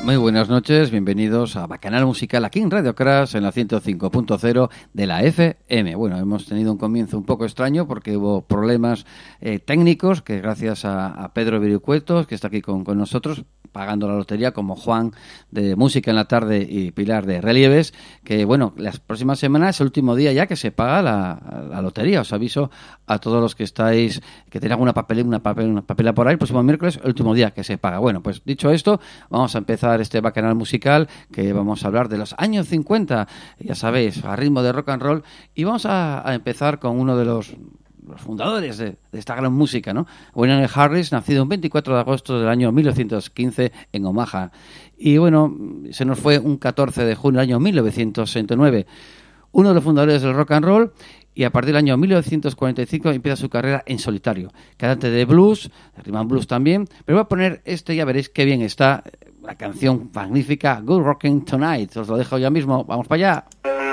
Muy buenas noches, bienvenidos a Bacanal Musical aquí en Radio Crash en la 105.0 de la FM. Bueno, hemos tenido un comienzo un poco extraño porque hubo problemas técnicos que gracias a Pedro Virucuetos, que está aquí con nosotros, pagando la lotería, como Juan de Música en la Tarde y Pilar de Relieves, que bueno, las próximas semanas es el último día ya que se paga la lotería. Os aviso a todos los que estáis, que tenéis alguna papelera por ahí, el próximo miércoles, el último día que se paga. Bueno, pues dicho esto, vamos a empezar este Bacanal Musical, que vamos a hablar de los años 50, ya sabéis, a ritmo de rock and roll, y vamos a empezar con uno de los fundadores de esta gran música, ¿no? William Harris, nacido el 24 de agosto del año 1915 en Omaha. Y bueno, se nos fue un 14 de junio del año 1969. Uno de los fundadores del rock and roll, y a partir del año 1945 empieza su carrera en solitario. Cantante de blues, de rhythm and blues también, pero voy a poner ya veréis qué bien está, la canción magnífica Good Rockin' Tonight. Os lo dejo ya mismo, vamos para allá.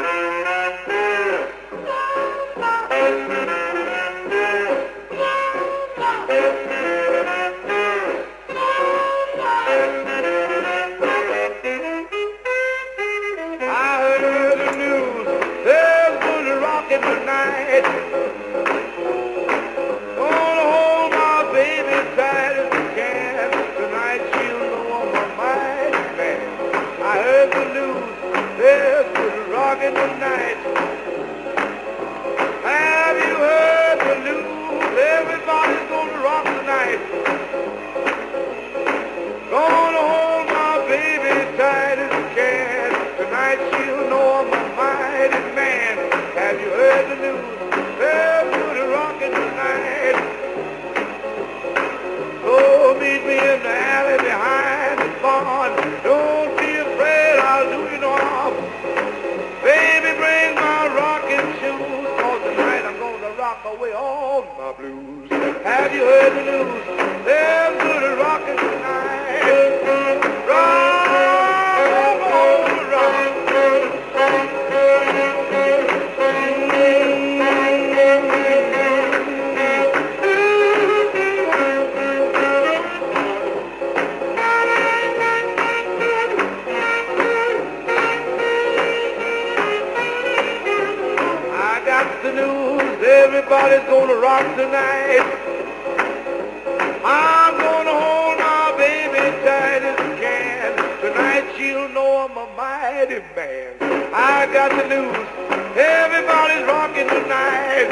Everybody's gonna rock tonight. I'm gonna hold my baby tight as I can. Tonight she'll know I'm a mighty man. I got the news. Everybody's rocking tonight.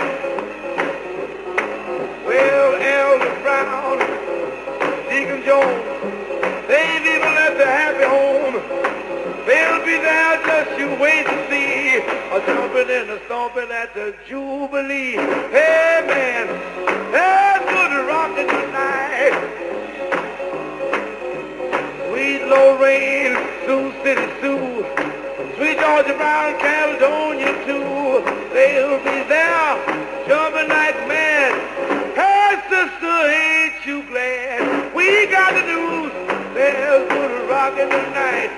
Well, Elder Brown, Deacon Jones, they've even left their happy home. They'll be there, just you wait to see, a jumping and a stomping at the Jubilee. Hey man, there's good rockin' tonight. Sweet Lorraine, Sioux City Sue, Sweet Georgia Brown, Caledonia too. They'll be there, jumping like mad. Hey sister, ain't you glad? We got the news, there's good rockin' tonight.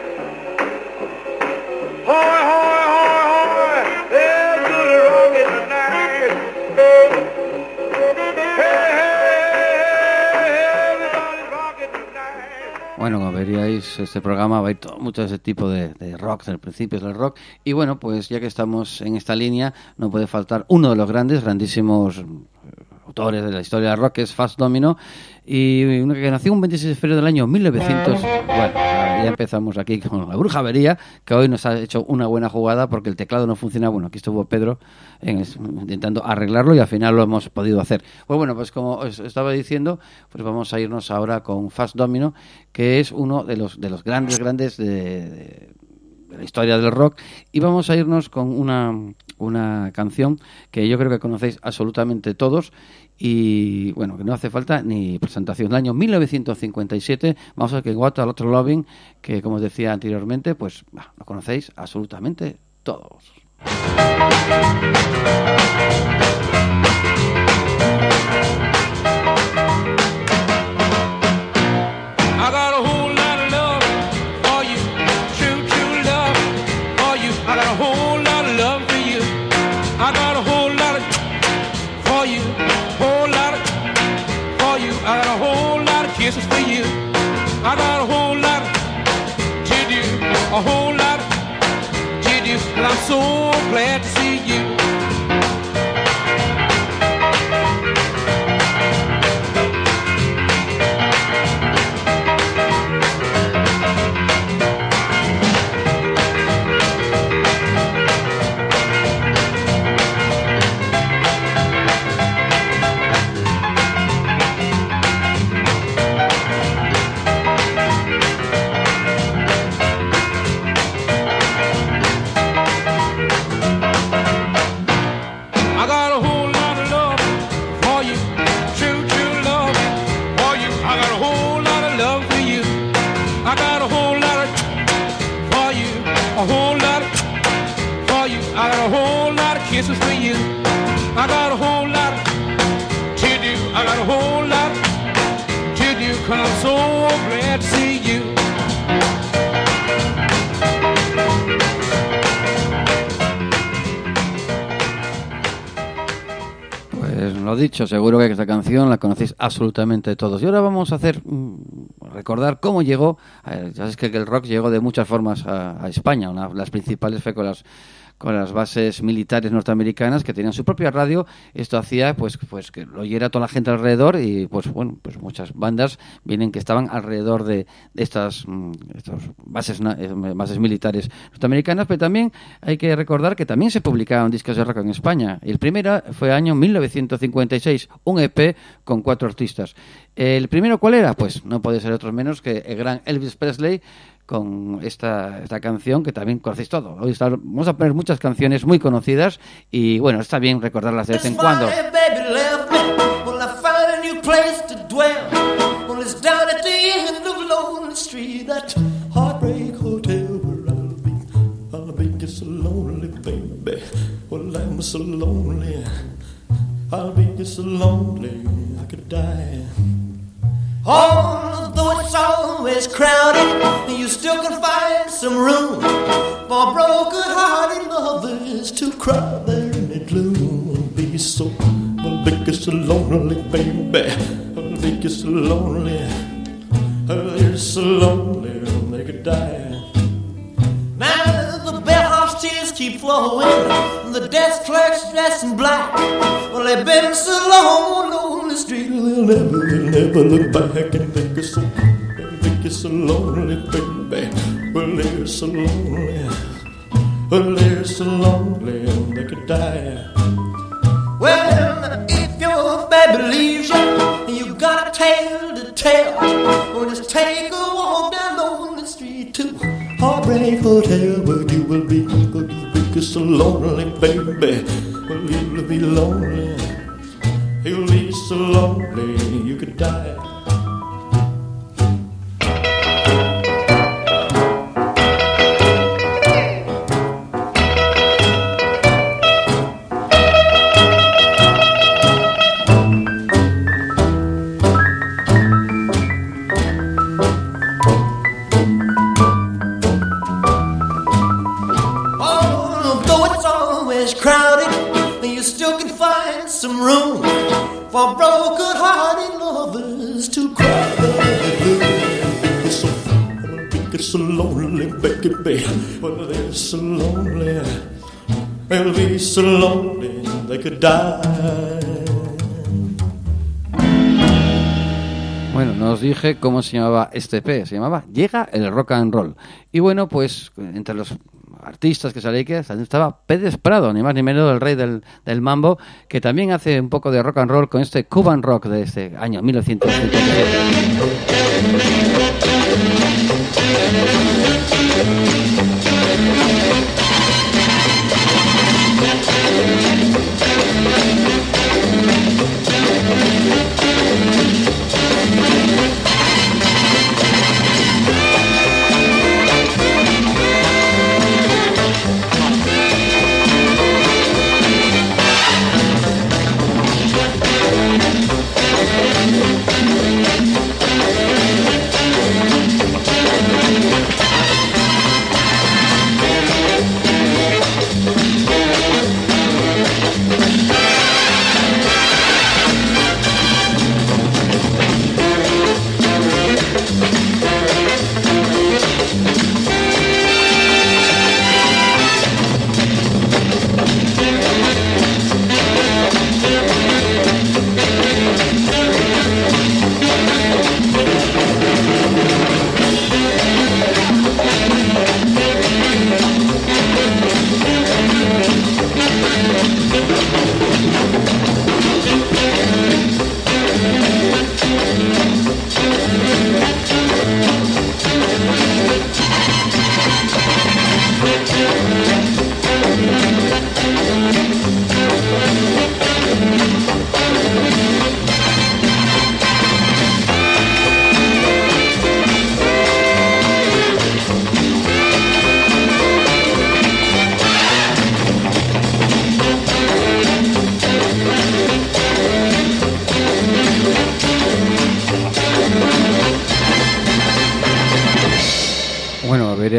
Hoy, hoy, hoy, hoy, there's good rockin' tonight. Hey, hey, everybody's rockin' tonight. Bueno, como veríais, este programa va a ir mucho de ese tipo de rock, del principio del rock. Y bueno, pues ya que estamos en esta línea, no puede faltar uno de los grandísimos autores de la historia del rock, que es Fats Domino, y uno que nació un 26 de febrero del año 1900. Bueno, ya empezamos aquí con la brujería, que hoy nos ha hecho una buena jugada porque el teclado no funciona. Bueno, aquí estuvo Pedro intentando arreglarlo y al final lo hemos podido hacer. Pues bueno, pues como os estaba diciendo, pues vamos a irnos ahora con Fats Domino, que es uno de los grandes de la historia del rock, y vamos a irnos con una canción que yo creo que conocéis absolutamente todos y bueno, que no hace falta ni presentación. El año 1957, vamos a ver que What a Lot of Loving, que como os decía anteriormente, pues lo conocéis absolutamente todos. Kisses for you. I got a whole lot a whole lot to do, and I'm so glad to see you. Kisses for you. I got a whole lot to do. I got a whole lot to do. 'Cause I'm so glad to see you. Pues lo dicho, seguro que esta canción la conocéis absolutamente todos. Y ahora vamos a hacer recordar cómo llegó. Ya sabes que el rock llegó de muchas formas a España. Las principales fue con las bases militares norteamericanas que tenían su propia radio. Esto hacía pues que lo oyera toda la gente alrededor y pues muchas bandas vienen que estaban alrededor de estas bases militares norteamericanas, pero también hay que recordar que también se publicaban discos de rock en España. El primero fue año 1956, un EP con 4 artistas. ¿El primero cuál era? Pues no puede ser otro menos que el gran Elvis Presley, con esta canción que también conocéis todo. Hoy vamos a poner muchas canciones muy conocidas y bueno, está bien recordarlas de vez en cuando. Although it's always crowded, you still can find some room for broken-hearted lovers to cry there in the gloom. Be so, well, make you so lonely, baby. Well, make you so lonely. You're so lonely, they could die. Now the bellhop's tears keep flowing, the desk clerk's dressed in black. Well, they've been so long on the street, they'll never look back and think you're so lonely, baby. Well, they're so lonely. Well, they're so lonely, they could die. Well, if your baby leaves you, you got a tale to tell. Well, just take a walk down on the street to Heartbreak Hotel, where you will be. You're so lonely, baby. Well, you'll be lonely. You'll be so lonely, you could die. Some room for broken-hearted lovers to cry. You're so lonely, baby. Well, they're so lonely. They'll be so lonely they could die. Bueno, no os dije cómo se llamaba este EP. Se llamaba Llega el Rock and Roll. Y bueno, pues entre los artistas que sale que estaba Pérez Prado, ni más ni menos el rey del mambo, que también hace un poco de rock and roll con este Cuban Rock de este año 1957.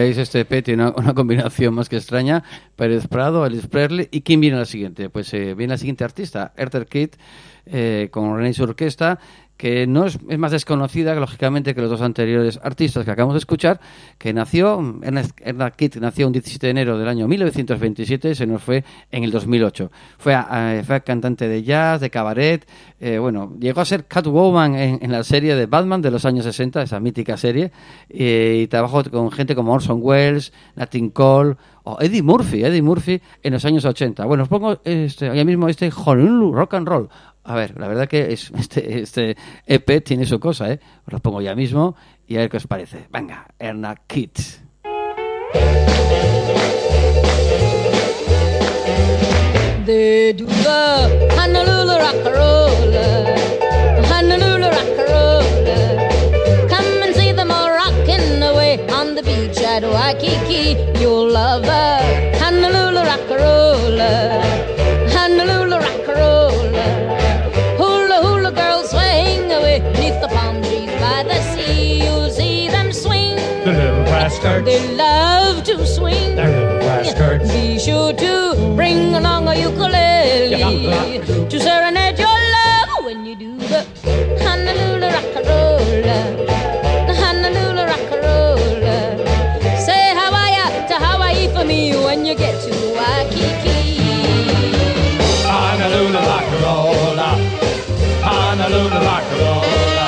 veáis, este EP tiene una combinación más que extraña. Pérez Prado, Elvis Presley. ¿Y quién viene la siguiente? Pues viene la siguiente artista, Eartha Kitt, con René y su orquesta, que no es más desconocida, lógicamente, que los dos anteriores artistas que acabamos de escuchar, que nació, Eartha Kitt nació un 17 de enero del año 1927 y se nos fue en el 2008. Fue cantante de jazz, de cabaret, llegó a ser Catwoman en la serie de Batman de los años 60, esa mítica serie, y trabajó con gente como Orson Welles, Nat King Cole o Eddie Murphy en los años 80. Bueno, os pongo ya mismo Honolulu Rock and Roll. A ver, la verdad que este EP tiene su cosa, ¿eh? Os lo pongo ya mismo y a ver qué os parece. Venga, Eartha Kitt. They do the Honolulu rock-a-roller, Honolulu rock-a-roller. Come and see them all rocking away on the beach at Waikiki. You'll love the Honolulu rock-a-roller, Honolulu rock-a-roller. Hula hula girls swing away beneath the palm trees by the sea. You'll see them swing. The little rascals. They love to swing. The little rascals. Be sure to bring along a ukulele to serenade your love when you do the Honolulu rock-a-roller, the Honolulu rock-a-roller. Say Hawaii to Hawaii for me when you get to Waikiki. Honolulu rock-a-roller, Honolulu rock-a-roller.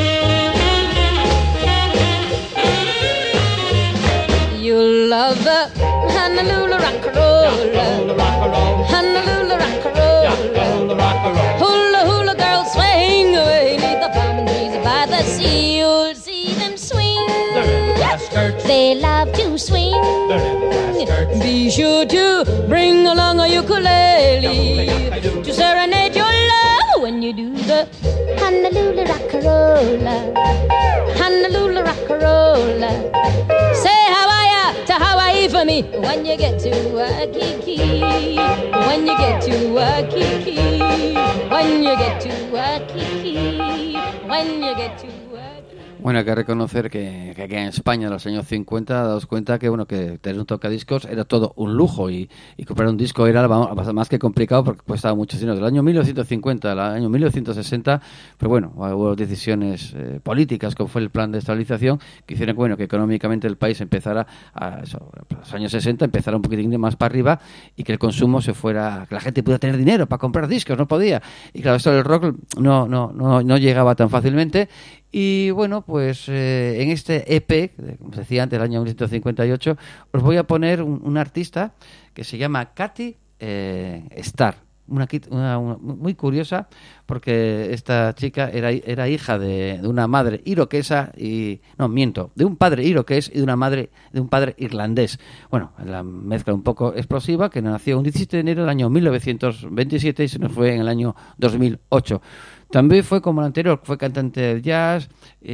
You'll love the Honolulu rock-a-roller, Honolulu rock-a-roller. Hula hula girls swing away beneath the palm trees by the sea. You'll see them swing. They love to swing. Be sure to bring along a ukulele to serenade your love when you do the Honolulu rock-a-roller, Honolulu rock-a-roller. Say Hawaii to Hawaii for me when you get to Waikiki, when you get to Waikiki, when you get to Waikiki, when you get to Waikiki. Bueno, hay que reconocer que aquí en España en los años 50 daos cuenta que que tener un tocadiscos era todo un lujo y comprar un disco era más que complicado porque costaba mucho dinero. Del año 1950 al año 1960, pues bueno, hubo decisiones políticas como fue el plan de estabilización que hicieron que económicamente el país empezara los años 60 empezara un poquitín más para arriba y que el consumo se fuera, que la gente pudiera tener dinero para comprar discos, no podía. Y claro, esto del rock no llegaba tan fácilmente. Y bueno, pues en este EP, como se decía antes, del año 1958, os voy a poner un artista que se llama Katy Starr. Una muy curiosa, porque esta chica era hija de una madre iroquesa de un padre iroqués y de un padre irlandés. Bueno, la mezcla un poco explosiva, que nació un 17 de enero del año 1927 y se nos fue en el año 2008. También fue como el anterior, fue cantante de jazz,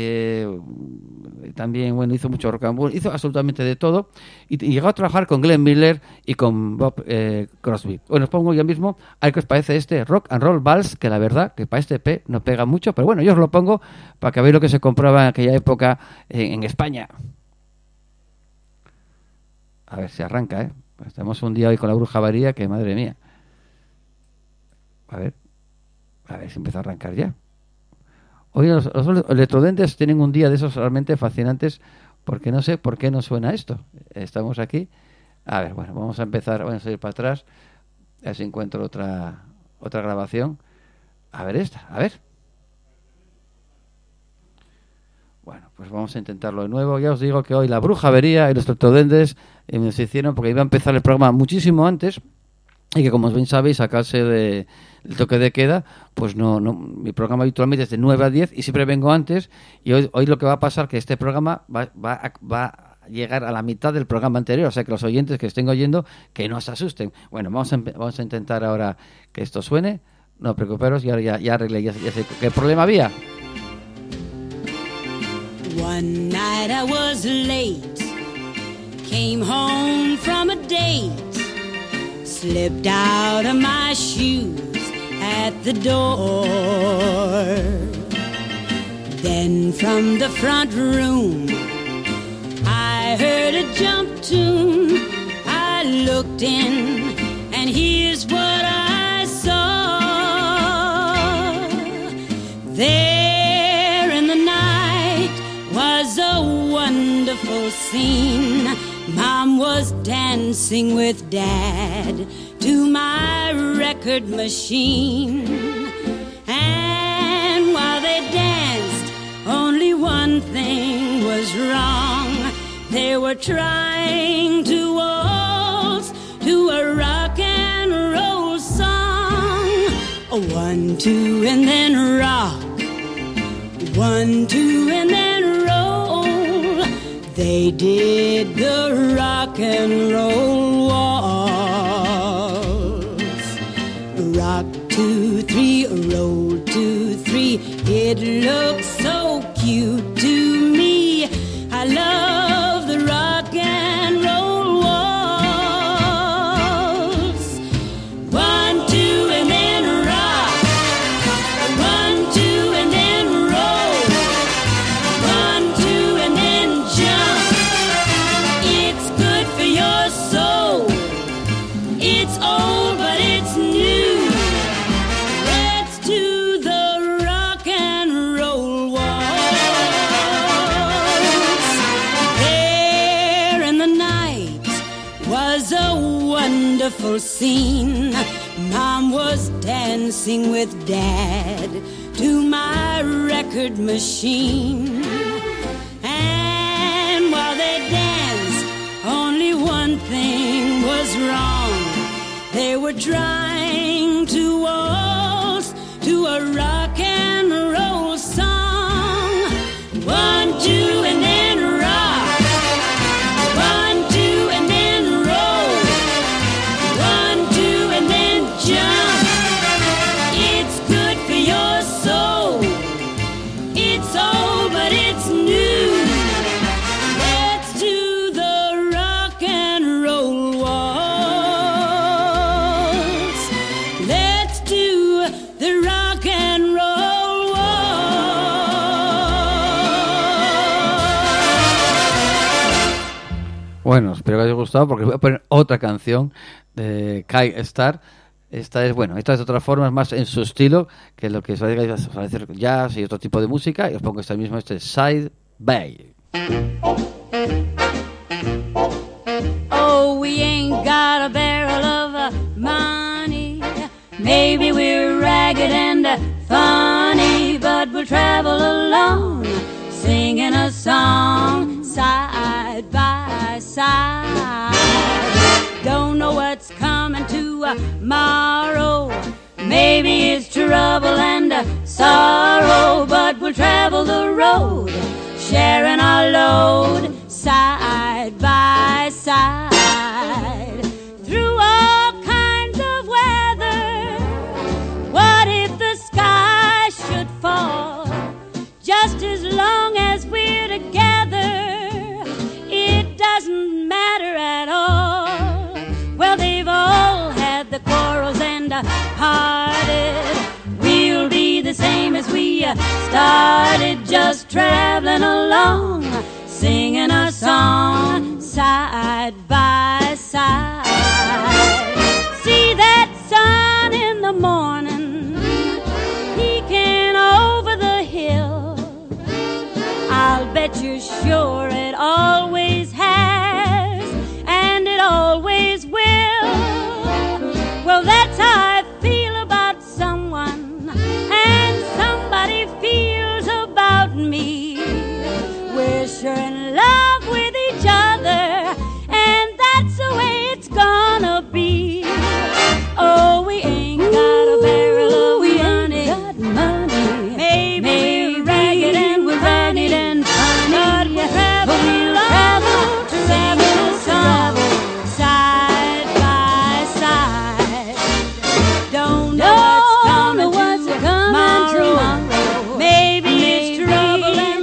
también hizo mucho rock and roll, hizo absolutamente de todo y llegó a trabajar con Glenn Miller y con Bob Crosby. Bueno, os pongo ya mismo a ver qué os parece este Rock and Roll Vals, que la verdad que para este EP no pega mucho, pero bueno, yo os lo pongo para que veáis lo que se compraba en aquella época en España. A ver si arranca, ¿eh? Estamos un día hoy con la bruja varía, que madre mía. A ver si empieza a arrancar ya. Hoy los electrodentes tienen un día de esos realmente fascinantes, porque no sé por qué no suena esto. Estamos aquí. A ver, bueno, vamos a empezar, vamos a ir para atrás. A ver si encuentro otra grabación. A ver esta, a ver. Bueno, pues vamos a intentarlo de nuevo. Ya os digo que hoy la bruja vería y los electrodentes nos hicieron, porque iba a empezar el programa muchísimo antes. Y que, como bien sabéis, sacarse del toque de queda, pues no, mi programa habitualmente es de 9 a 10 y siempre vengo antes. Y hoy lo que va a pasar que este programa va a llegar a la mitad del programa anterior. O sea, que los oyentes que estén oyendo, que no se asusten. Bueno, vamos a intentar ahora que esto suene. No preocuparos, ya arreglé, ya sé qué problema había. One night I was late, came home from a date, slipped out of my shoes at the door. Then from the front room I heard heard a jump tune. I looked in, and here's what I saw. There in the night was a wonderful scene. Mom was dancing with Dad to my record machine. And while they danced, only one thing was wrong. They were trying to waltz to a rock and roll song. A 1, 2, and then rock. 1, 2, and then roll. They did the rock and roll waltz. Rock 2, 3, roll 2, 3. It looks so cute to me. I love the rock and roll waltz. 1, 2, and then rock. 1, 2, and then roll. 1, 2, and then jump. It's good for your soul. It's old, but it's new. Let's do the rock and roll waltz. There in the night was a wonderful scene. Mom was dancing with Dad to my record machine. And while they danced, only one thing was wrong. They were trying to waltz to a rock and roll song. 1, 2, and then rock. 1, 2, and then roll. 1, 2, and then jump. It's good for your soul. It's old, but it's new. Let's do the rock and roll waltz. Let's do the rock and roll waltz. Bueno, espero que os haya gustado porque voy a poner otra canción de Kai Star. Esta es, bueno, esta es de otra forma, es más en su estilo que lo que os va a decir jazz y otro tipo de música. Y os pongo esta misma, este Side Bay. Oh, we ain't got a barrel of money. Maybe we're ragged and funny, but we'll travel along, singing a song side by side. Don't know what's coming tomorrow. Maybe it's trouble and sorrow, but we'll travel the road, sharing our load side by side. Through all kinds of weather, what if the sky should fall? Just as long as we're together, it doesn't matter at all. Well, they've all had the quarrels and parted. We'll be the same as we started, just traveling along, singing our song side by side. See that sun in the morning peeking over the hill. I'll bet you're sure it always has, and it always will. Well, that's how I feel about someone, and somebody feels about me. We're sure in love with each other, and that's the way it's gonna be. Oh, we ain't got a barrel of money. Maybe we're ragged and we're ragged and funny, but we'll travel side by side. Don't know what's coming tomorrow. Maybe it's trouble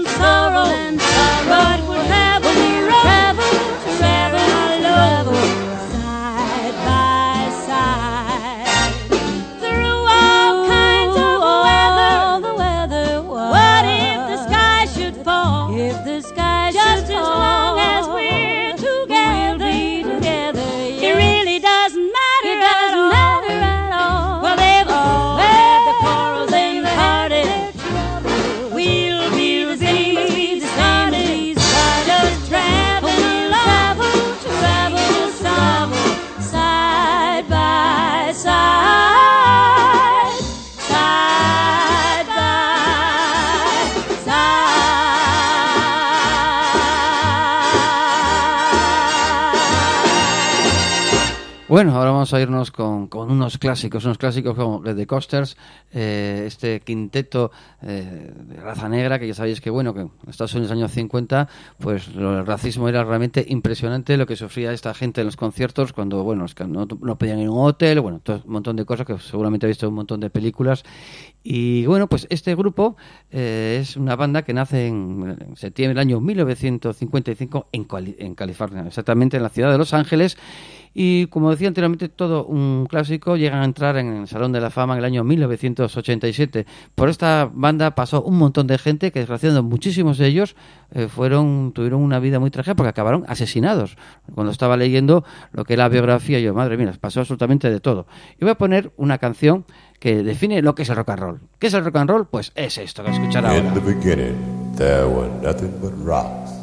Bueno, ahora vamos a irnos con unos clásicos como The Coasters, este quinteto de raza negra, que ya sabéis que, bueno, que en Estados Unidos en los años 50, pues el racismo era realmente impresionante, lo que sufría esta gente en los conciertos cuando, bueno, no podían ir a un hotel, bueno, todo un montón de cosas que seguramente habéis visto en un montón de películas. Y bueno, pues este grupo es una banda que nace en septiembre del año 1955 en California, exactamente en la ciudad de Los Ángeles. Y como decía anteriormente, todo un clásico, llegan a entrar en el Salón de la Fama en el año 1987. Por esta banda pasó un montón de gente que, desgraciadamente, muchísimos de ellos tuvieron una vida muy trágica porque acabaron asesinados. Cuando estaba leyendo lo que es la biografía, yo, madre mía, pasó absolutamente de todo. Y voy a poner una canción que define lo que es el rock and roll. ¿Qué es el rock and roll? Pues es esto que escuchar ahora. In the beginning, there were nothing but rocks.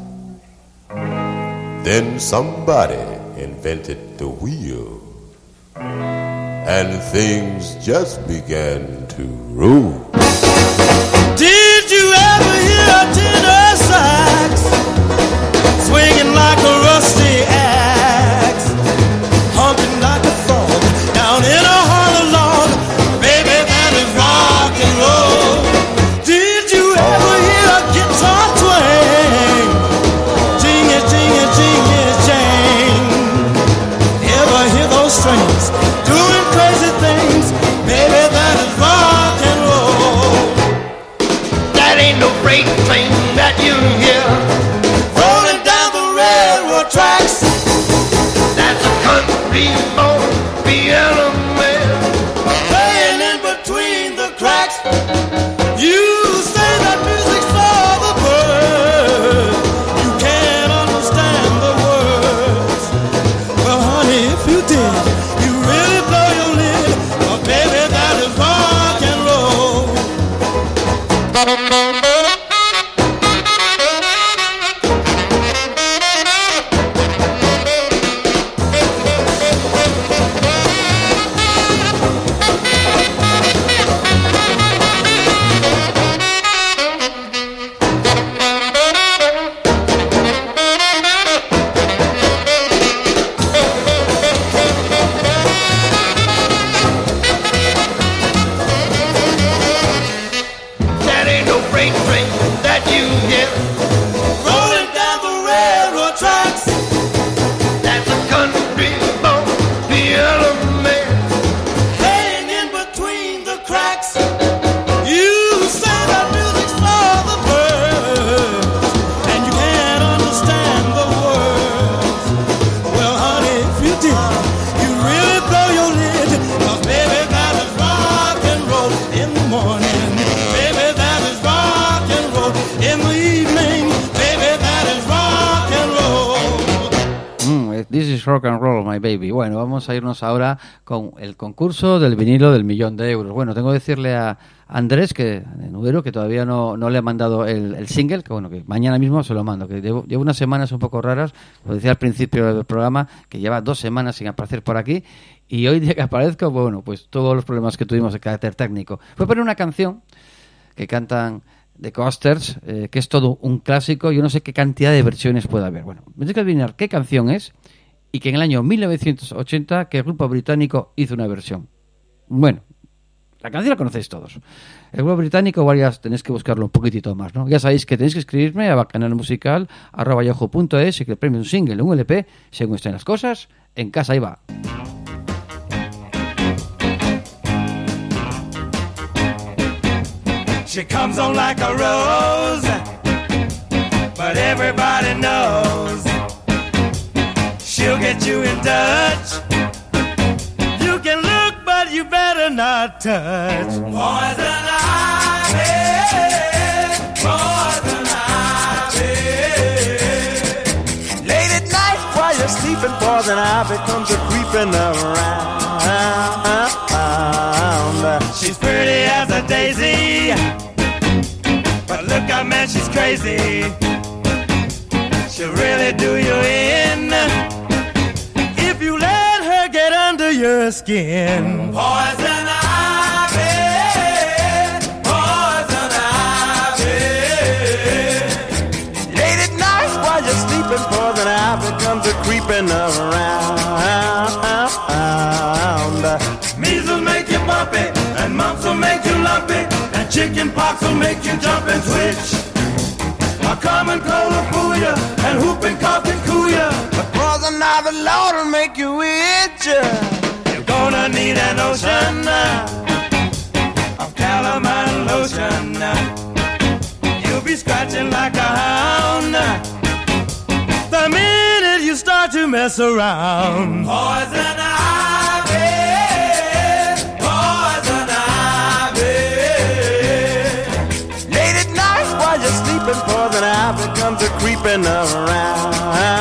Then somebody invented the wheel, and things just began to roll. Did you ever hear a tenor sax swinging like a rusty axe, humping like a frog down in a hollow log? Baby, that is rock and roll. Did you ever hear a guitar twang? Jing it, jang. Ever hear those strings doing crazy things? Baby, that is rock and roll. That ain't no freight train that you hear Rolling down the railroad tracks. That's a country born piano man. Playing in between the cracks. You say that music's for the birds. You can't understand the words. Well, honey, if you did, you really blow your lid. Oh, baby, that is rock and roll. That ain't no freight train that you hear. Rolling down the railroad tracks. That's a country born piano man. Playing in between the cracks. You say that music's for the birds, and you can't understand the words. Well, honey, if you did, you really blow your lid. 'Cause baby, that is rock and roll in the morning. Baby, that is rock and roll in the evening. Baby, that is rock and roll. This is rock and roll, my baby. Bueno, vamos a irnos ahora con el concurso del vinilo del €1.000.000. Bueno, tengo que decirle a Andrés, de Nubero, que todavía no le he mandado el single, que bueno, que mañana mismo se lo mando, que llevo unas semanas un poco raras, lo decía al principio del programa, que lleva 2 semanas sin aparecer por aquí, y hoy día que aparezco, bueno, pues todos los problemas que tuvimos de carácter técnico. Voy a poner una canción que cantan The Coasters, que es todo un clásico. Yo no sé qué cantidad de versiones puede haber. Bueno, me tengo que adivinar qué canción es y que en el año 1980 que el grupo británico hizo una versión. Bueno, la canción la conocéis todos. El grupo británico, varias tenéis que buscarlo un poquitito más, ¿no? Ya sabéis que tenéis que escribirme a bacanalmusical@yahoo.es y que el premio un single, un LP, según estén las cosas, en casa ahí va. She comes on like a rose, but everybody knows she'll get you in touch. You can look, but you better not touch. Poison ivy, poison ivy. Late at night while you're sleeping, poison ivy comes a-creeping around. She's pretty as a daisy, but look out, man, she's crazy. She'll really do you in if you let her get under your skin. Poison ivy, poison ivy. Late at night while you're sleeping, poison ivy comes a-creeping around. pox will make you jump and twitch. A common cold will fool ya, and whooping cough can cool ya. But poison ivy, Lord, will make you itch. You're gonna need an ocean of calamine lotion. You'll be scratching like a hound the minute you start to mess around. Poison ivy, poison ivy. Late at night while you're sleeping, poison ivy comes a creeping around.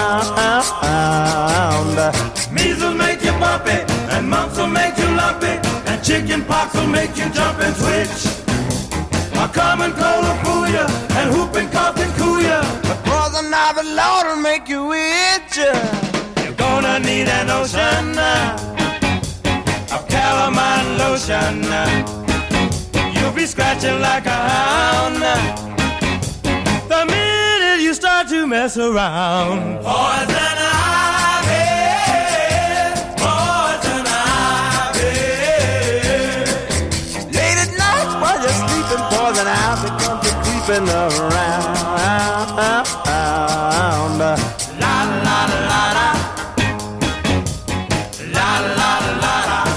Measles make you bumpy, and mumps will make you lumpy, and chicken pox will make you jump and twitch. A common cold will fool ya, and whooping cough can cool ya. But poison ivy, Lord, will make you itch. You're gonna need an ocean of calamine lotion. You'll be scratching like a hound the minute you start to mess around. Poison ivy, poison ivy. Late at night while you're sleeping, poison ivy comes a creeping around. La la la la, la la la la,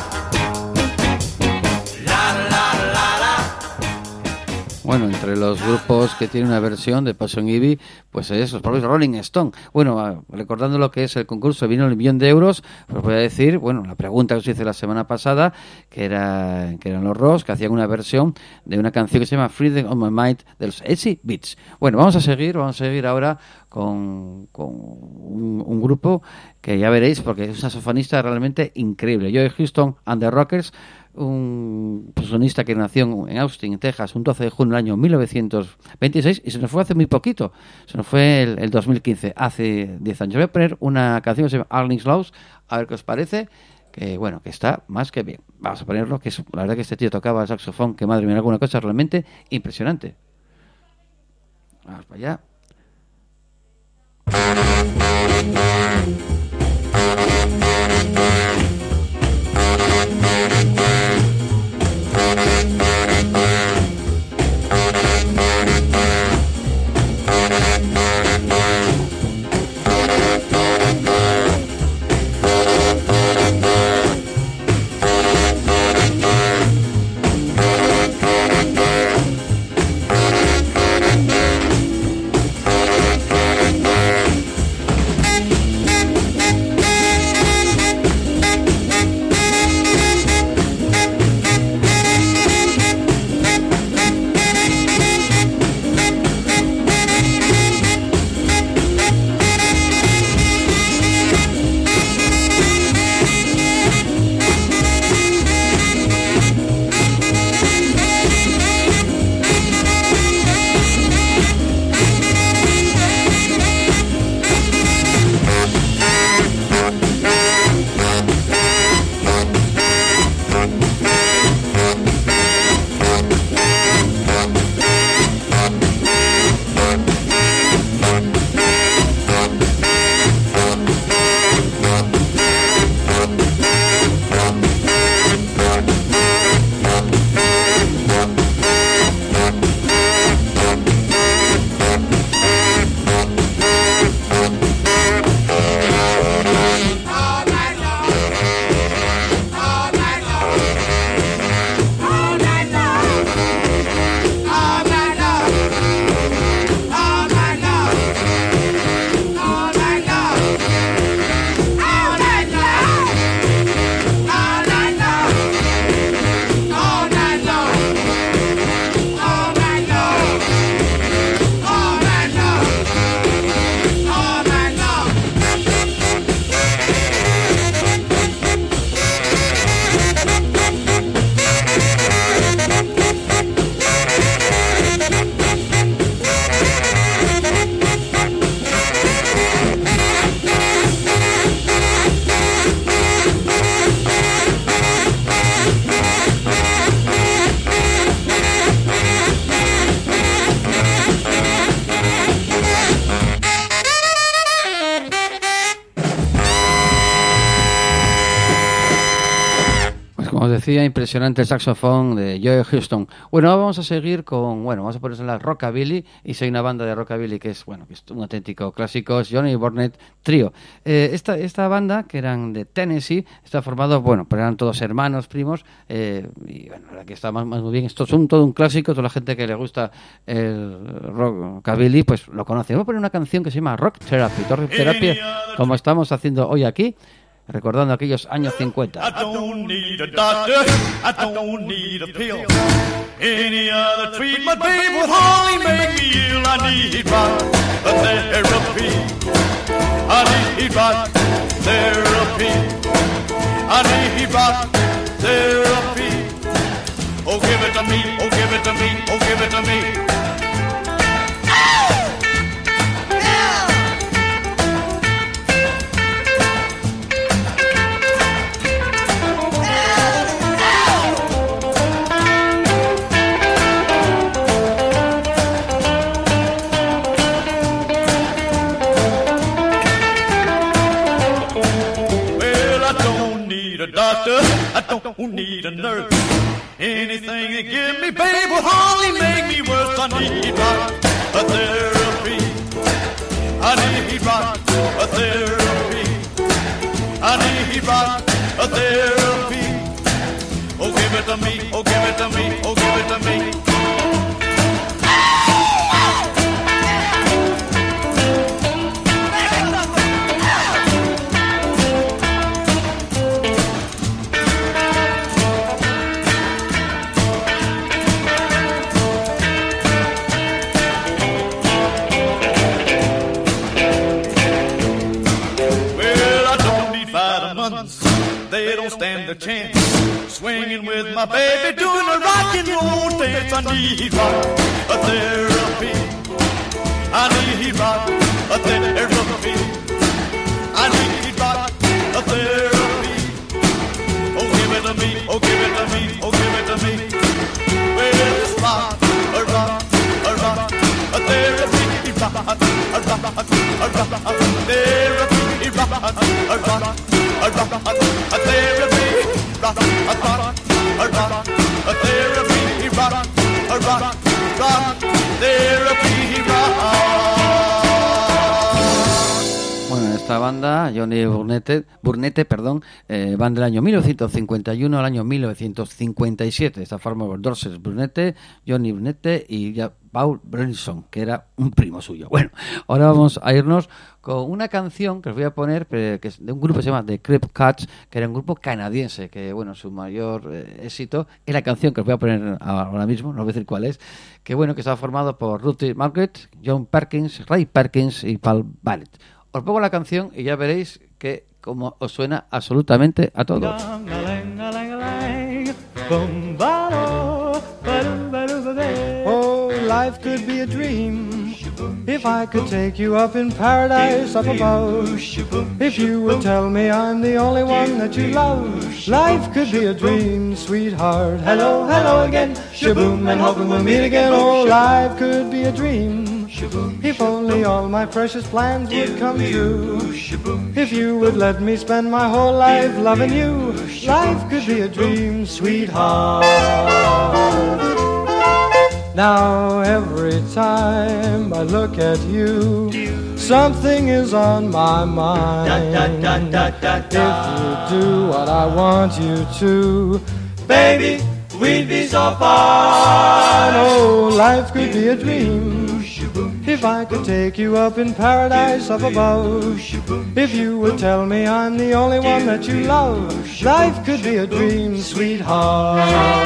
la la la la. Bueno, entre los grupos que tienen una versión de Poison Ivy, pues es los propios Rolling Stone. Bueno, recordando lo que es el concurso, vino el $1.000.000, pues voy a decir, bueno, la pregunta que os hice la semana pasada, que eran los Ross, que hacían una versión de una canción que se llama Freedom of My Mind de los Easy Beats. Bueno, vamos a seguir ahora con un grupo que ya veréis, porque es una saxofonista realmente increíble. Joey Houston and the Rockers, un saxofonista que nació en Austin, Texas, un 12 de junio del año 1926, y se nos fue hace muy poquito, se nos fue el 2015, hace 10 años. Voy a poner una canción que se llama Arling's Laws, a ver qué os parece, que bueno, que está más que bien. Vamos a ponerlo, que es, la verdad que este tío tocaba el saxofón, que madre mía, alguna cosa realmente impresionante. Vamos para allá. La os decía, impresionante el saxofón de Joe Houston. Bueno, vamos a seguir con, vamos a ponerse en la rockabilly, y soy una banda de rockabilly que es un auténtico clásico, es Johnny Burnett Trio. Esta banda, que eran de Tennessee, está formado, pues eran todos hermanos, primos, y bueno, la que está más muy bien. Estos son todo un clásico, toda la gente que le gusta el rockabilly, pues lo conoce. Voy a poner una canción que se llama Rock Therapy, como estamos haciendo hoy aquí, recordando aquellos años 50. I don't need a doctor, I don't need a pill. Any other treatment, babe, would hardly make me ill. I need rock therapy. I need rock therapy. I need rock therapy. Oh, give it to me, oh, give it to me, oh, give it to me. Doctor, I don't need a nurse. Anything they give me, babe, will hardly make me worse. I need rock therapy. I need rock therapy. I need rock therapy. Oh, give it to me, oh, give it to me, oh, give it to me. They don't stand a chance. Swinging with my baby, doing a rock and roll dance. I need rock therapy. I need rock therapy. I need rock therapy. Oh, give it to me, oh, give it to me, oh, give it to me. Well, it's rock therapy. Rock therapy. Rock a therapy, rock a therapy, rock therapy, Bueno, esta banda, Johnny Burnett, van del año 1951 al año 1957. Esta forma los Dorset Burnett, Johnny Burnett y Paul Bronson, que era un primo suyo. Bueno, ahora vamos a irnos con una canción que os voy a poner, que es de un grupo que se llama The Creep Cats, que era un grupo canadiense, que bueno, su mayor éxito es la canción que os voy a poner ahora mismo, no voy a decir cuál es, que bueno, que estaba formado por Ruthie Margaret, John Perkins, Ray Perkins y Paul Barrett. Os pongo la canción y ya veréis que como os suena absolutamente a todos. Oh, life could be a dream if I could take you up in paradise up above. If you would tell me I'm the only one that you love. Life could be a dream, sweetheart. Hello, hello again. Shaboom, and hoping we'll meet again. Oh, life could be a dream if only all my precious plans would come true. If you would let me spend my whole life loving you. Life could be a dream, sweetheart. Now every time I look at you, something is on my mind. If you do what I want you to, baby, we'd be so fine. Oh, life could be a dream if I could take you up in paradise up above. If you would tell me I'm the only one that you love. Life could be a dream, sweetheart.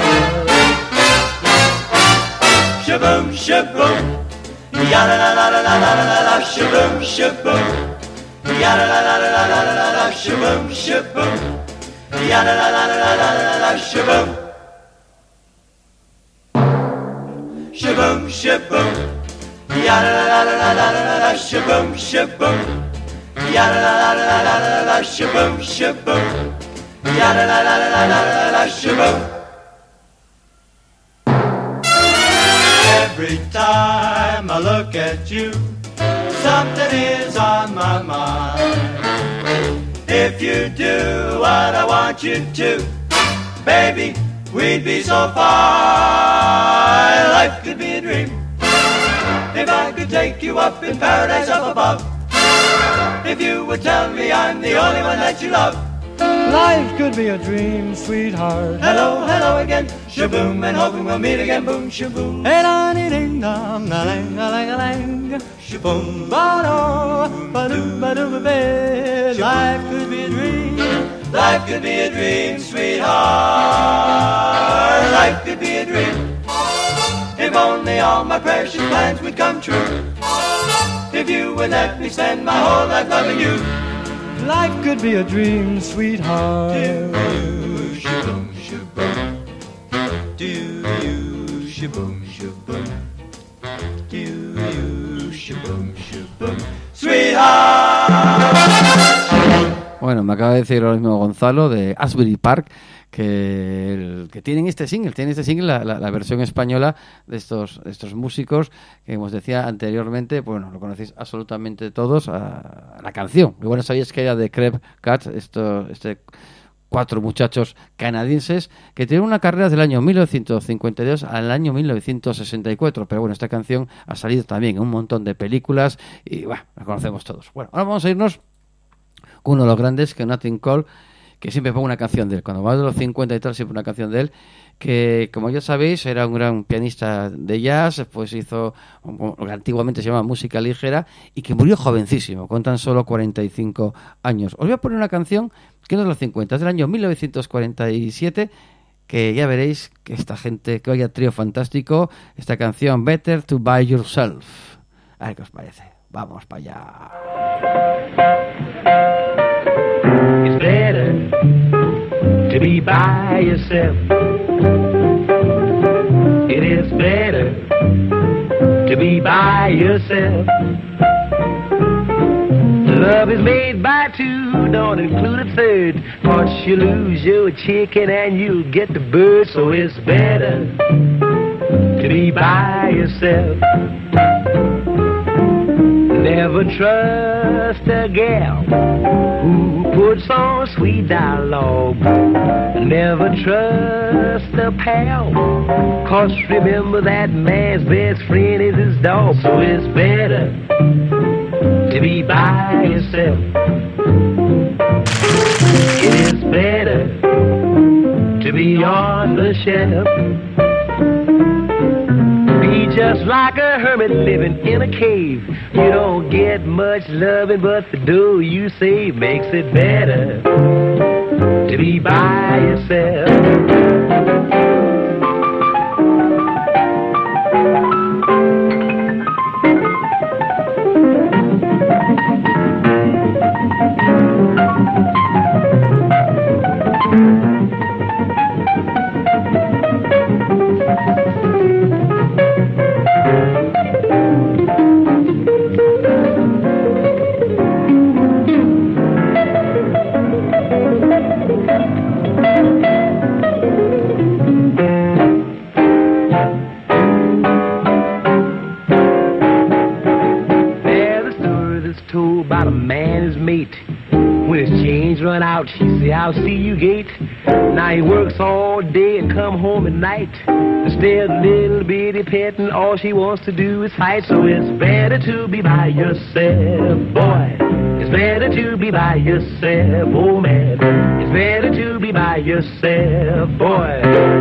Shaboom, shaboom, ya-la-la-la-la-la-la-la, shaboom, shaboom, ya-la-la-la-la-la-la-la, shaboom, shaboom, ya-la-la-la-la-la-la-la, shaboom, shaboom, shaboom, ya-la-la-la-la-la-la-la, shaboom, shaboom, ya-la-la-la-la-la-la-la, shaboom, shaboom, ya-la-la-la-la-la-la-la, shaboom. Every time I look at you, something is on my mind. If you do what I want you to, baby, we'd be so far. Life could be a dream if I could take you up in paradise up above. If you would tell me I'm the only one that you love. Life could be a dream, sweetheart. Hello, hello again, shaboom, and hoping we'll meet again, boom, shaboom. Hey-da-dee-ding-dong-da-lang-a-lang-a-lang, shaboom, ba-do, ba-do, ba-do, ba-ba. Life could be a dream. Life could be a dream, sweetheart. Life could be a dream if only all my precious plans would come true. If you would let me spend my whole life loving you. Life could be a dream, sweetheart. Do-you, shaboom, shaboom. Do-you, shaboom, shaboom. Do-you, shaboom, shaboom. Sweetheart. Bueno, me acaba de decir ahora mismo Gonzalo de Asbury Park que tienen este single, la versión española de estos músicos que, como os decía anteriormente, bueno, lo conocéis absolutamente todos, a la canción. Igual no sabíais que era de Crep Cats, cuatro muchachos canadienses que tienen una carrera del año 1952 al año 1964, pero bueno, esta canción ha salido también en un montón de películas y bueno, la conocemos todos. Bueno, ahora vamos a irnos con uno de los grandes, que Nat King Cole, que siempre pongo una canción de él. Cuando va de los 50 y tal, siempre una canción de él, que como ya sabéis, era un gran pianista de jazz, pues hizo lo que antiguamente se llama música ligera, y que murió jovencísimo, con tan solo 45 años. Os voy a poner una canción que no es de los 50, es del año 1947, que ya veréis que esta gente, que vaya trío fantástico, esta canción, Better to Buy Yourself. A ver qué os parece. Vamos para allá. It's better to be by yourself. It is better to be by yourself. Love is made by two, don't include a third. Once you lose your chicken and you'll get the bird. So it's better to be by yourself. Never trust a gal who puts on sweet dialogue. Never trust a pal, 'cause remember that man's best friend is his dog. So it's better to be by yourself. It is better to be on the shelf. Be just like a hermit living in a cave. You don't get much loving, but the dough you save makes it better to be by yourself. He say, I'll see you gate. Now he works all day and come home at night. Instead of little bitty petting, all she wants to do is fight. So it's better to be by yourself, boy. It's better to be by yourself, oh man. It's better to be by yourself, boy.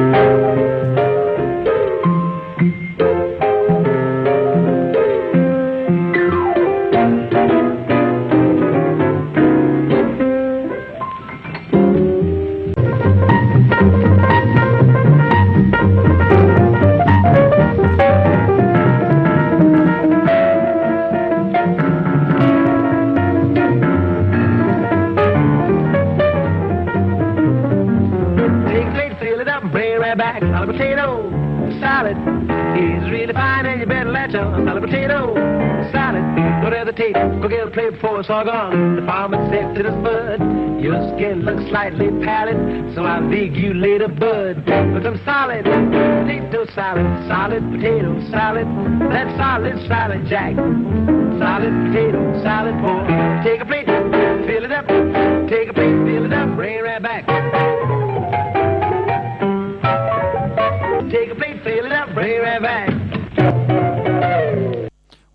It's all gone. The farmer said to the bud, your skin looks slightly pallid, so I'll dig you later, bud. With some solid potato salad, solid potato salad, that's solid salad, Jack. Solid potato salad, boy. Take a plate, fill it up. Take a plate, fill it up, bring it right back.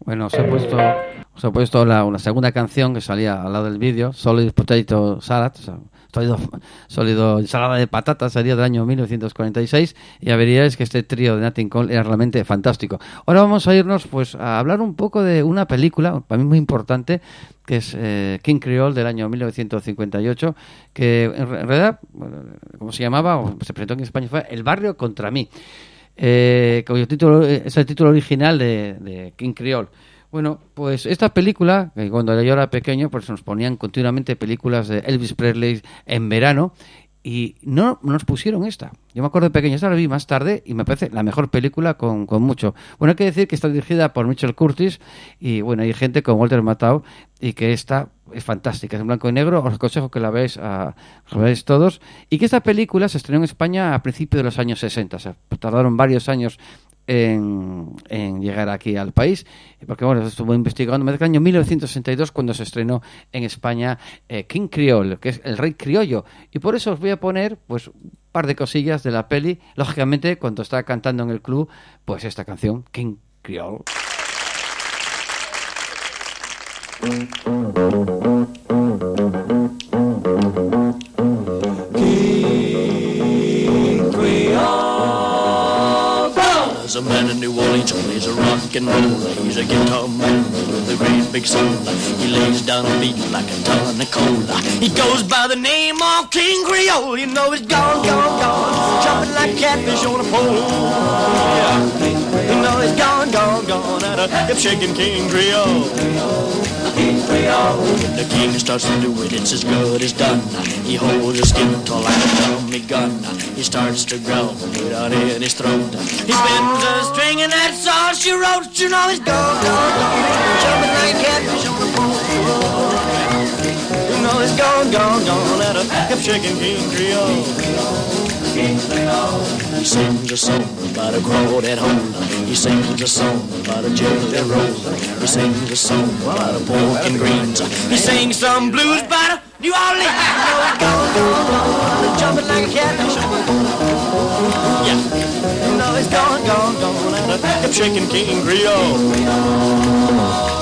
Bueno, os he puesto una segunda canción que salía al lado del vídeo, Solid Potato Salad, o sea, sólido ensalada de patatas, sería del año 1946, y ya veríais que este trío de Nat King Cole era realmente fantástico. Ahora vamos a irnos pues a hablar un poco de una película, para mí muy importante, que es King Creole del año 1958, que en realidad, ¿cómo se llamaba? O se presentó en España, fue El barrio contra mí, cuyo título es el título original de King Creole. Bueno, pues esta película, que cuando yo era pequeño, pues nos ponían continuamente películas de Elvis Presley en verano y no nos pusieron esta. Yo me acuerdo de pequeño, esta la vi más tarde y me parece la mejor película con mucho. Bueno, hay que decir que está dirigida por Mitchell Curtis y bueno, hay gente con Walter Matthau y que esta es fantástica, es en blanco y negro, os aconsejo que la veáis todos. Y que esta película se estrenó en España a principios de los años 60, o sea, tardaron varios años en llegar aquí al país, porque bueno, estuve investigando, me parece que el año 1962 cuando se estrenó en España King Creole, que es el rey criollo, y por eso os voy a poner pues un par de cosillas de la peli, lógicamente cuando está cantando en el club, pues esta canción, King Creole. There's a man in New Orleans, he's a rock and roller. He's a guitar man with a great big soul. He lays down a beat like a ton of cola. He goes by the name of King Creole. You know he's gone, gone, gone, jumping like catfish on a pole. Yeah. You know he's gone, gone, gone, at a hip-shaking King Creole. King Creole. When the king starts to do it, it's as good as done. He holds his skin tall like a Tommy gun. He starts to growl without in his throat. He bends a string and that's all she wrote. You know he's gone, gone, gone, jumping like a catfish on a pole. You know he's gone, gone, gone, at a hip-shaking King Creole. King Creole. He sings a song about a crawdad hole. He sings a song about a jelly roll. He sings a song about a pork and greens. He sings some blues about a New Orleans. You know he's gone, gone, gone, jumping like a catfish on a pole. Yeah, you know he's gone, gone, gone, and a hip-shaking King Creole.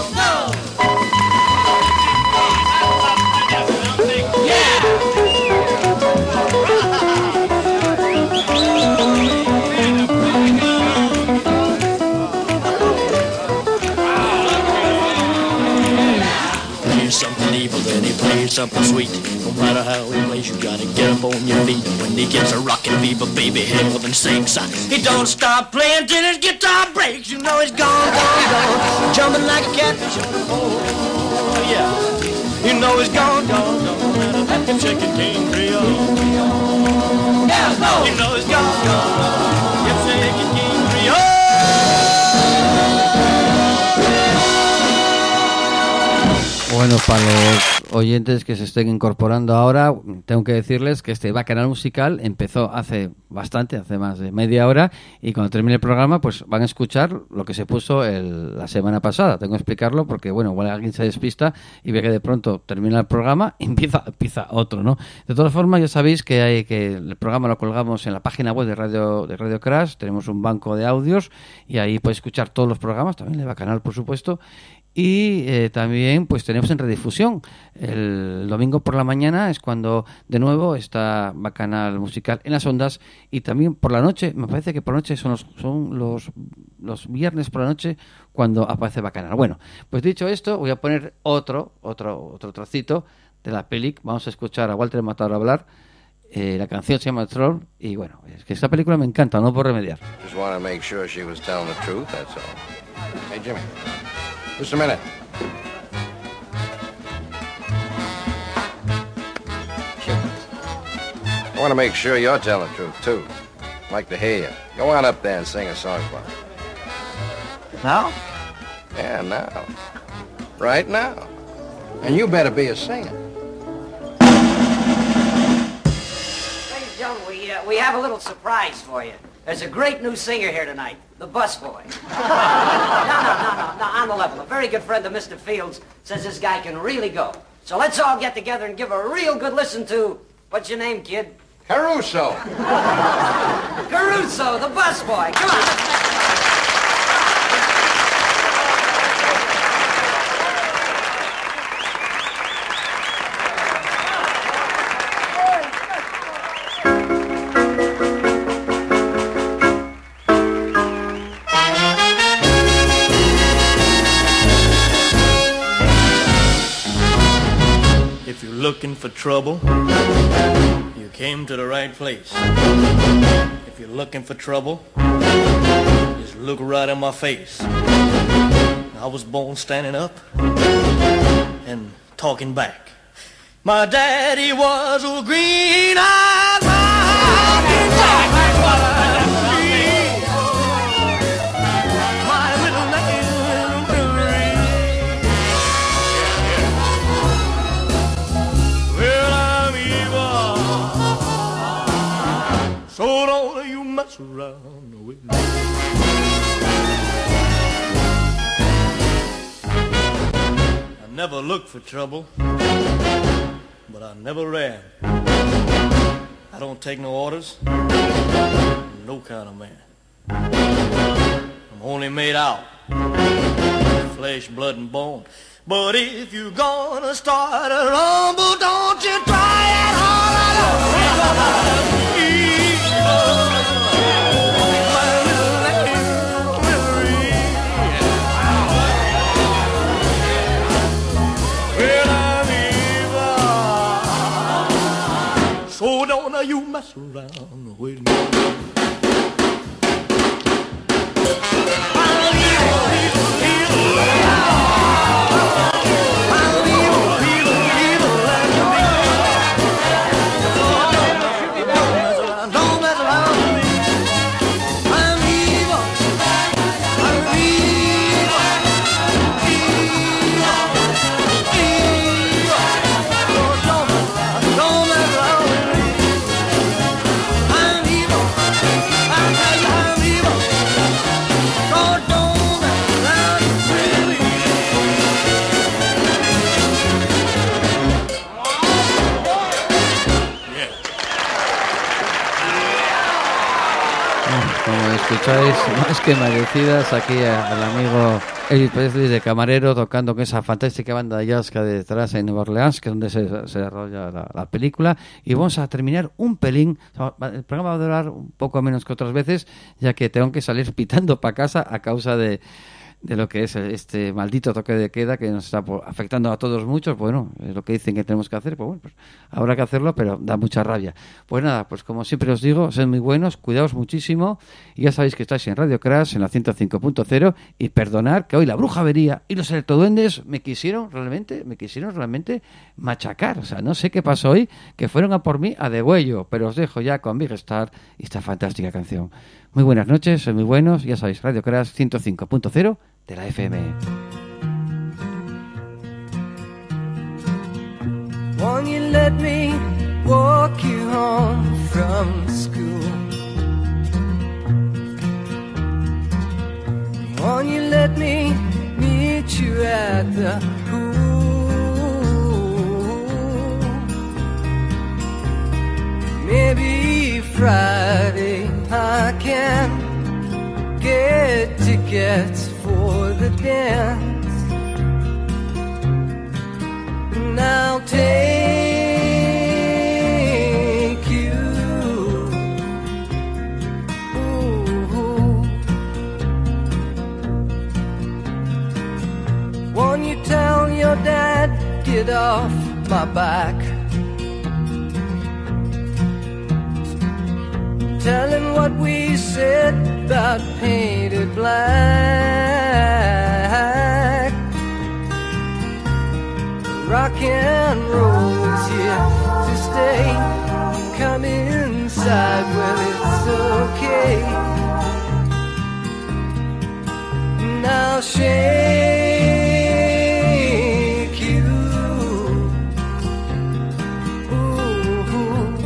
Something evil, then he plays something sweet. No matter how he plays, you gotta get up on your feet. When he gets a rockin' fever, baby, heaven sings. He don't stop playing till his guitar breaks. You know he's gone, gone, gone, jumping like a catfish on the pole. Yeah, you know he's gone, gone, gone, and a hip-shaking King Creole. Yeah, no, you know he's gone, gone, gone, hip-shaking King Creole. Bueno, para los oyentes que se estén incorporando ahora, tengo que decirles que este Bacanal Musical empezó hace más de media hora, y cuando termine el programa pues van a escuchar lo que se puso la semana pasada. Tengo que explicarlo porque, bueno, igual alguien se despista y ve que de pronto termina el programa y empieza otro, ¿no? De todas formas, ya sabéis que el programa lo colgamos en la página web de Radio Crash. Tenemos un banco de audios y ahí podéis escuchar todos los programas, también el Bacanal, por supuesto. Y también pues tenemos en redifusión el domingo por la mañana, es cuando de nuevo está Bacanal Musical en las ondas, y también por la noche, me parece que por la noche son los viernes por la noche cuando aparece Bacanal. Bueno, pues dicho esto, voy a poner otro trocito de la peli. Vamos a escuchar a Walter Matthau hablar. La canción se llama Troll, y bueno, es que esta película me encanta, no puedo remediar. Just want to make sure she was telling the truth, that's all. Hey, Jimmy. Just a minute. I want to make sure you're telling the truth, too. I'd like to hear you. Go on up there and sing a song for me. Now? Yeah, now. Right now. And you better be a singer. Ladies and gentlemen, we have a little surprise for you. There's a great new singer here tonight, the busboy. No, on the level. A very good friend of Mr. Fields says this guy can really go. So let's all get together and give a real good listen to, what's your name, kid? Caruso. Caruso, the busboy. Come on. looking for trouble, you came to the right place. If you're looking for trouble, just look right in my face. I was born standing up and talking back. My daddy was a green-eyed mountain jack. My little name Marie. Well, I'm evil, so don't you mess around with me. I never looked for trouble, but I never ran. I don't take no orders, no kind of man. I'm only made out flesh, blood, and bone. But if you're gonna start a rumble, don't you try it hard alone. So don't you mess around with me. Escucháis más que merecidas aquí al amigo Elvis Presley de camarero tocando con esa fantástica banda de jazz que hay detrás en Nueva Orleans, que es donde se desarrolla la película. Y vamos a terminar un pelín. El programa va a durar un poco menos que otras veces, ya que tengo que salir pitando para casa a causa de lo que es este maldito toque de queda que nos está afectando a todos muchos. Bueno, es lo que dicen que tenemos que hacer, pues bueno, pues habrá que hacerlo, pero da mucha rabia. Pues nada, pues como siempre os digo, sed muy buenos, cuidaos muchísimo, y ya sabéis que estáis en Radio Crash, en la 105.0, y perdonad que hoy la Bruja Avería y los electroduendes me quisieron realmente machacar. O sea, no sé qué pasó hoy, que fueron a por mí a degüello, pero os dejo ya con Big Star y esta fantástica canción. Muy buenas noches, sed muy buenos, ya sabéis, Radio Crash 105.0 de la FM. Won't you let me walk you home from school? Won't you let me meet you at the pool? Maybe Friday I can get tickets for the dance. And I'll take you. Ooh. Won't you tell your dad, get off my back? Tell him what we said about painted black. Rock and roll is here to stay. Come inside, well, it's okay. Now shake you. Ooh.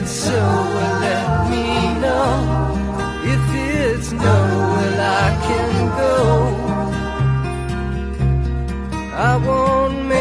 so, well, let me know. If it's no, well, I can go. I won't make